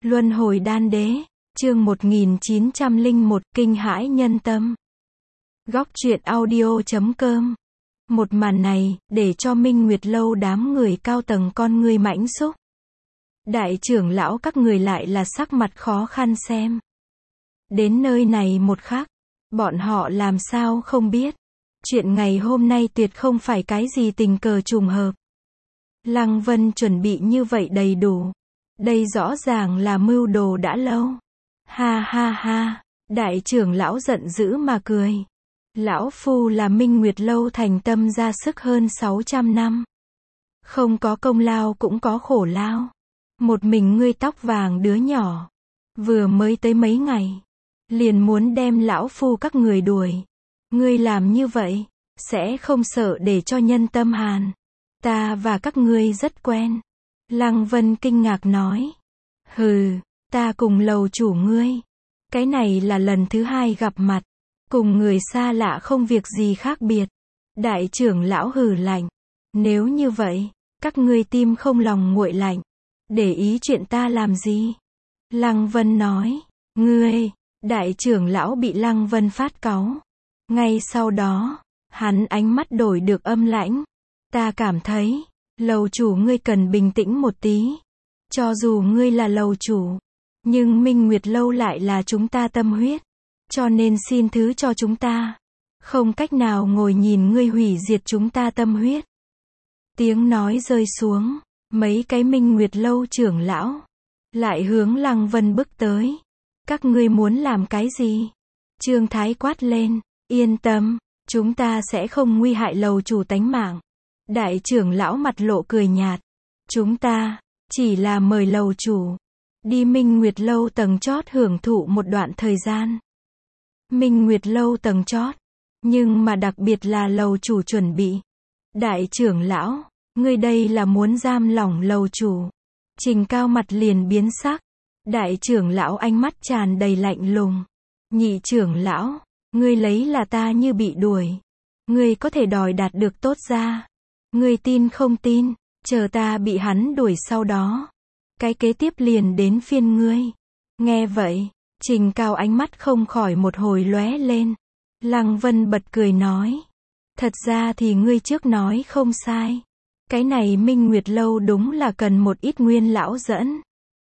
Luân hồi đan đế, chương 1901, kinh hãi nhân tâm. Góc truyện audio.com. Một màn này, để cho Minh Nguyệt Lâu đám người cao tầng con ngươi mãnh xúc. Đại trưởng lão các người lại là sắc mặt khó khăn xem. Đến nơi này một khắc, bọn họ làm sao không biết. Chuyện ngày hôm nay tuyệt không phải cái gì tình cờ trùng hợp. Lăng Vân chuẩn bị như vậy đầy đủ. Đây rõ ràng là mưu đồ đã lâu. Ha ha ha, đại trưởng lão giận dữ mà cười. Lão phu là Minh Nguyệt Lâu thành tâm ra sức hơn 600 năm. Không có công lao cũng có khổ lao. Một mình ngươi tóc vàng đứa nhỏ, vừa mới tới mấy ngày, liền muốn đem lão phu các người đuổi. Ngươi làm như vậy, sẽ không sợ để cho nhân tâm hàn. Ta và các ngươi rất quen. Lăng Vân kinh ngạc nói. Hừ, ta cùng lầu chủ ngươi. Cái này là lần thứ hai gặp mặt. Cùng người xa lạ không việc gì khác biệt. Đại trưởng lão hừ lạnh. Nếu như vậy, các ngươi tim không lòng nguội lạnh. Để ý chuyện ta làm gì? Lăng Vân nói. Ngươi, đại trưởng lão bị Lăng Vân phát cáu. Ngay sau đó, hắn ánh mắt đổi được âm lãnh. Ta cảm thấy, lầu chủ ngươi cần bình tĩnh một tí. Cho dù ngươi là lầu chủ, nhưng Minh Nguyệt Lâu lại là chúng ta tâm huyết. Cho nên xin thứ cho chúng ta. Không cách nào ngồi nhìn ngươi hủy diệt chúng ta tâm huyết. Tiếng nói rơi xuống, mấy cái Minh Nguyệt Lâu trưởng lão lại hướng Lăng Vân bước tới. Các ngươi muốn làm cái gì? Trương Thái quát lên. Yên tâm, chúng ta sẽ không nguy hại lầu chủ tánh mạng. Đại trưởng lão mặt lộ cười nhạt. Chúng ta chỉ là mời lầu chủ đi Minh Nguyệt Lâu tầng chót hưởng thụ một đoạn thời gian. Minh Nguyệt Lâu tầng chót, nhưng mà đặc biệt là lầu chủ chuẩn bị. Đại trưởng lão, ngươi đây là muốn giam lỏng lầu chủ. Trình Cao mặt liền biến sắc. Đại trưởng lão ánh mắt tràn đầy lạnh lùng. Nhị trưởng lão, ngươi lấy là ta như bị đuổi. Ngươi có thể đòi đạt được tốt ra. Ngươi tin không tin, chờ ta bị hắn đuổi sau đó. Cái kế tiếp liền đến phiên ngươi. Nghe vậy, Trình Cao ánh mắt không khỏi một hồi lóe lên. Lăng Vân bật cười nói. Thật ra thì ngươi trước nói không sai. Cái này Minh Nguyệt Lâu đúng là cần một ít nguyên lão dẫn.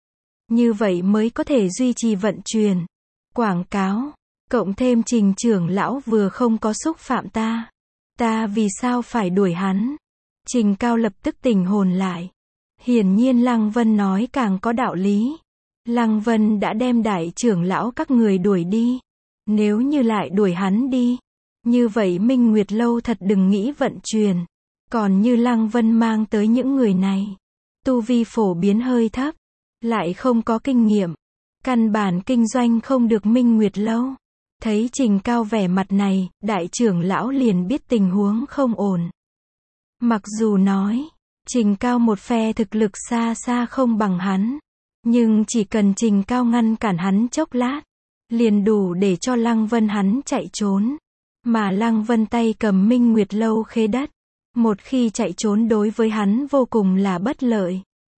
Như vậy mới có thể duy trì vận chuyển, quảng cáo. Cộng thêm Trình trưởng lão vừa không có xúc phạm ta. Ta vì sao phải đuổi hắn? Trình Cao lập tức tỉnh hồn lại. Hiển nhiên Lăng Vân nói càng có đạo lý. Lăng Vân đã đem đại trưởng lão các người đuổi đi. Nếu như lại đuổi hắn đi, như vậy Minh Nguyệt Lâu thật đừng nghĩ vận chuyển. Còn như Lăng Vân mang tới những người này, tu vi phổ biến hơi thấp, lại không có kinh nghiệm, căn bản kinh doanh không được Minh Nguyệt Lâu. Thấy Trình Cao vẻ mặt này, đại trưởng lão liền biết tình huống không ổn. Mặc dù nói, Trình Cao một phe thực lực xa xa không bằng hắn, nhưng chỉ cần Trình Cao ngăn cản hắn chốc lát, liền đủ để cho Lăng Vân hắn chạy trốn. Mà Lăng Vân tay cầm Minh Nguyệt Lâu khế đất, một khi chạy trốn đối với hắn vô cùng là bất lợi.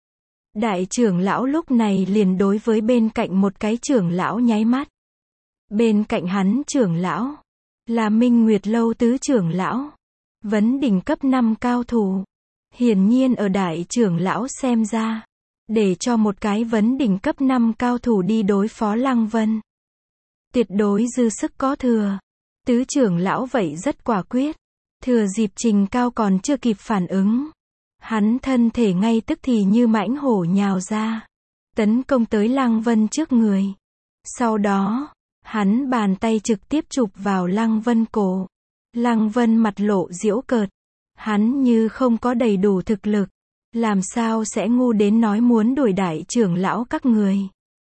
Đại trưởng lão lúc này liền đối với bên cạnh một cái trưởng lão nháy mắt. Bên cạnh hắn trưởng lão là Minh Nguyệt Lâu tứ trưởng lão, vấn đỉnh cấp 5 cao thủ. Hiển nhiên ở đại trưởng lão xem ra, để cho một cái vấn đỉnh cấp 5 cao thủ đi đối phó Lăng Vân, tuyệt đối dư sức có thừa. Tứ trưởng lão vậy rất quả quyết. Thừa dịp Trình Cao còn chưa kịp phản ứng, hắn thân thể ngay tức thì như mãnh hổ nhào ra, tấn công tới Lăng Vân trước người. Sau đó, hắn bàn tay trực tiếp chụp vào Lăng Vân cổ. Lăng Vân mặt lộ giễu cợt. Hắn như không có đầy đủ thực lực, làm sao sẽ ngu đến nói muốn đuổi đại trưởng lão các người.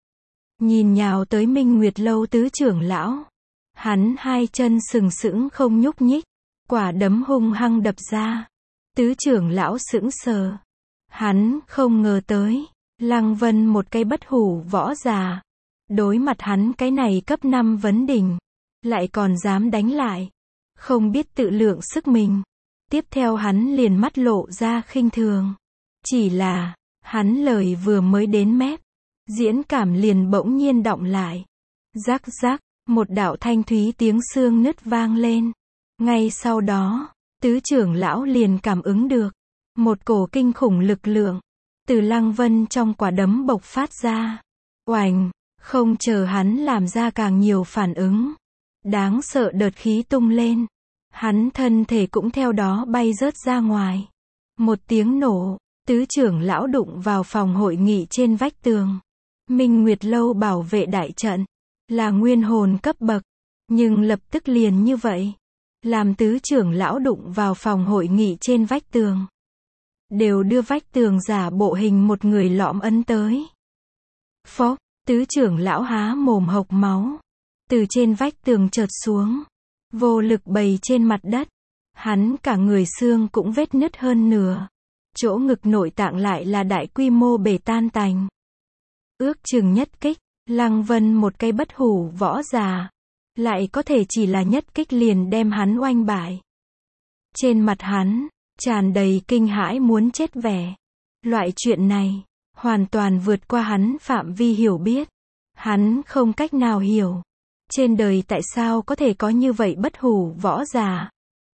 Nhìn nhào tới Minh Nguyệt Lâu tứ trưởng lão, hắn hai chân sừng sững không nhúc nhích, quả đấm hung hăng đập ra. Tứ trưởng lão sững sờ. Hắn không ngờ tới, Lăng Vân một cái bất hủ võ già, đối mặt hắn cái này cấp 5 vấn đỉnh, lại còn dám đánh lại, không biết tự lượng sức mình. Tiếp theo hắn liền mắt lộ ra khinh thường. Chỉ là, hắn lời vừa mới đến mép, Diễn cảm liền bỗng nhiên đọng lại. Rắc rắc, một đạo thanh thúy tiếng xương nứt vang lên. Ngay sau đó, tứ trưởng lão liền cảm ứng được. Một cổ kinh khủng lực lượng, từ Lăng Vân trong quả đấm bộc phát ra. Oành, không chờ hắn làm ra càng nhiều phản ứng. Đáng sợ đợt khí tung lên. Hắn thân thể cũng theo đó bay rớt ra ngoài. Một tiếng nổ, tứ trưởng lão đụng vào phòng hội nghị trên vách tường. Minh Nguyệt Lâu bảo vệ đại trận, là nguyên hồn cấp bậc, nhưng lập tức liền như vậy, làm tứ trưởng lão đụng vào phòng hội nghị trên vách tường. Đều đưa vách tường giả bộ hình một người lõm ấn tới. Phốc, tứ trưởng lão há mồm hộc máu, từ trên vách tường trượt xuống, vô lực bầy trên mặt đất. Hắn cả người xương cũng vết nứt hơn nửa. Chỗ ngực nội tạng lại là đại quy mô bể tan tành. Ước chừng nhất kích, Lăng Vân một cây bất hủ võ giả, lại có thể chỉ là nhất kích liền đem hắn oanh bại. Trên mặt hắn, tràn đầy kinh hãi muốn chết vẻ. Loại chuyện này, hoàn toàn vượt qua hắn phạm vi hiểu biết. Hắn không cách nào hiểu. Trên đời tại sao có thể có như vậy bất hủ võ giả?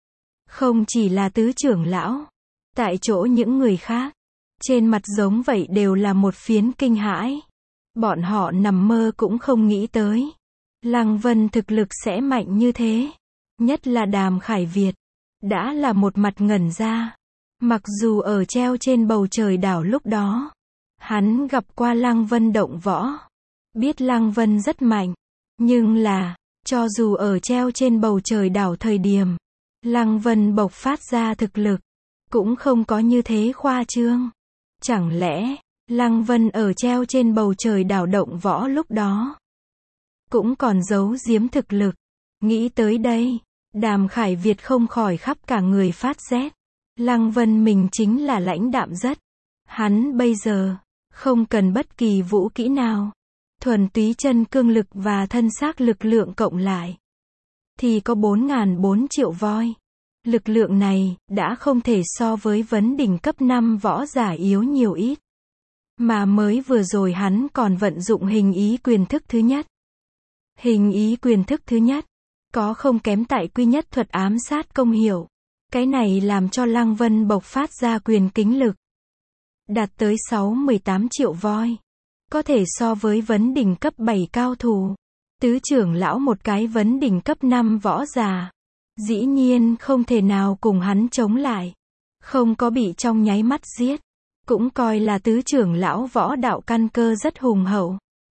Không chỉ là tứ trưởng lão, tại chỗ những người khác, trên mặt giống vậy đều là một phiến kinh hãi. Bọn họ nằm mơ cũng không nghĩ tới. Lăng Vân thực lực sẽ mạnh như thế. Nhất là Đàm Khải Việt, đã là một mặt ngẩn ra. Mặc dù ở treo trên bầu trời đảo lúc đó, hắn gặp qua Lăng Vân động võ, biết Lăng Vân rất mạnh. Nhưng là, cho dù ở treo trên bầu trời đảo thời điểm, Lăng Vân bộc phát ra thực lực, cũng không có như thế khoa trương. Chẳng lẽ, Lăng Vân ở treo trên bầu trời đảo động võ lúc đó, cũng còn giấu giếm thực lực. Nghĩ tới đây, Đàm Khải Việt không khỏi khắp cả người phát rét. Lăng Vân mình chính là lãnh đạm rất. Hắn bây giờ, không cần bất kỳ vũ kỹ nào. Thuần túy chân cương lực và thân xác lực lượng cộng lại, thì có 4.400 triệu voi. Lực lượng này, đã không thể so với vấn đỉnh cấp 5 võ giả yếu nhiều ít. Mà mới vừa rồi hắn còn vận dụng hình ý quyền thức thứ nhất. Hình ý quyền thức thứ nhất, có không kém tại quy nhất thuật ám sát công hiệu. Cái này làm cho Lăng Vân bộc phát ra quyền kính lực, đạt tới 6-18 triệu voi. Có thể so với vấn đỉnh cấp 7 cao thủ. Tứ trưởng lão một cái vấn đỉnh cấp 5 võ giả. Dĩ nhiên không thể nào cùng hắn chống lại. Không có bị trong nháy mắt giết. Cũng coi là tứ trưởng lão võ đạo căn cơ rất hùng hậu.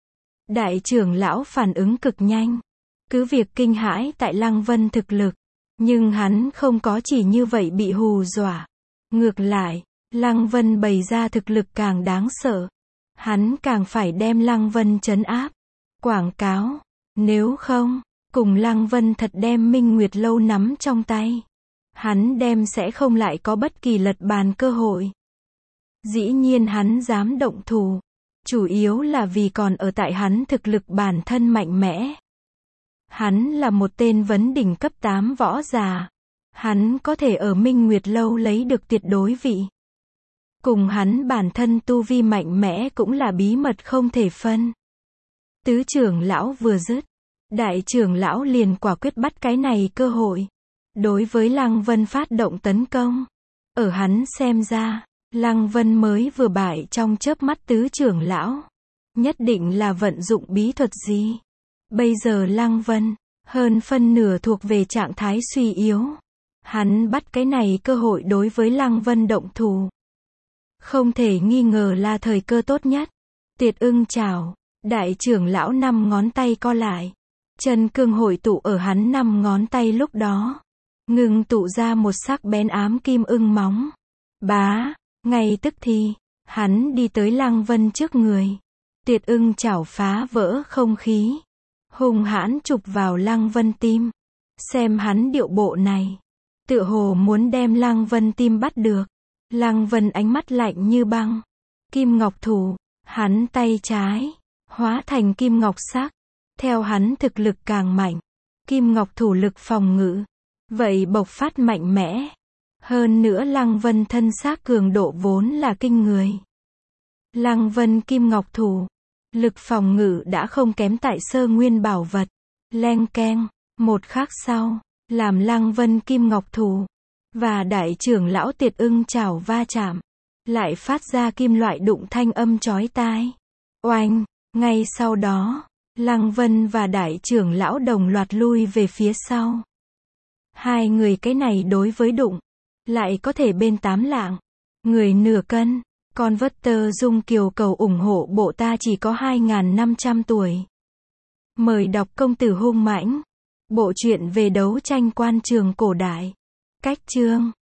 Đại trưởng lão phản ứng cực nhanh. Cứ việc kinh hãi tại Lăng Vân thực lực. Nhưng hắn không có chỉ như vậy bị hù dọa. Ngược lại, Lăng Vân bày ra thực lực càng đáng sợ. Hắn càng phải đem Lăng Vân trấn áp. Quảng cáo. Nếu không, cùng Lăng Vân thật đem Minh Nguyệt Lâu nắm trong tay, hắn đem sẽ không lại có bất kỳ lật bàn cơ hội. Dĩ nhiên hắn dám động thủ, chủ yếu là vì còn ở tại hắn thực lực bản thân mạnh mẽ. Hắn là một tên vấn đỉnh cấp 8 võ giả. Hắn có thể ở Minh Nguyệt Lâu lấy được tuyệt đối vị. Cùng hắn bản thân tu vi mạnh mẽ cũng là bí mật không thể phân. Tứ trưởng lão vừa dứt, đại trưởng lão liền quả quyết bắt cái này cơ hội. Đối với Lăng Vân phát động tấn công. Ở hắn xem ra, Lăng Vân mới vừa bại trong chớp mắt tứ trưởng lão. Nhất định là vận dụng bí thuật gì. Bây giờ Lăng Vân, hơn phân nửa thuộc về trạng thái suy yếu. Hắn bắt cái này cơ hội đối với Lăng Vân động thủ. Không thể nghi ngờ là thời cơ tốt nhất. Tiệt ưng chảo, đại trưởng lão 5 ngón tay co lại. Chân cương hội tụ ở hắn 5 ngón tay lúc đó. Ngừng tụ ra một sắc bén ám kim ưng móng. Bá, ngay tức thì, hắn đi tới Lăng Vân trước người. Tiệt ưng chảo phá vỡ không khí. Hùng hãn chụp vào Lăng Vân tim. Xem hắn điệu bộ này. Tựa hồ muốn đem Lăng Vân tim bắt được. Lăng Vân ánh mắt lạnh như băng. Kim ngọc thủ, hắn tay trái, hóa thành kim ngọc sắc. Theo hắn thực lực càng mạnh, kim ngọc thủ lực phòng ngự, vậy bộc phát mạnh mẽ. Hơn nữa Lăng Vân thân xác cường độ vốn là kinh người. Lăng Vân kim ngọc thủ, Lực phòng ngự đã không kém tại Sơ Nguyên Bảo Vật. Leng keng, một khắc sau, làm Lăng Vân Kim Ngọc Thủ và đại trưởng lão Tiệt Ưng chảo va chạm, lại phát ra kim loại đụng thanh âm chói tai. Oanh, ngay sau đó, Lăng Vân và đại trưởng lão đồng loạt lui về phía sau. Hai người cái này đối với đụng, lại có thể bên 8 lạng, người nửa cân. Con vất tơ Dung Kiều cầu ủng hộ bộ ta chỉ có 2.500 tuổi. Mời đọc Công tử hung mãnh. Bộ truyện về đấu tranh quan trường cổ đại. Cách chương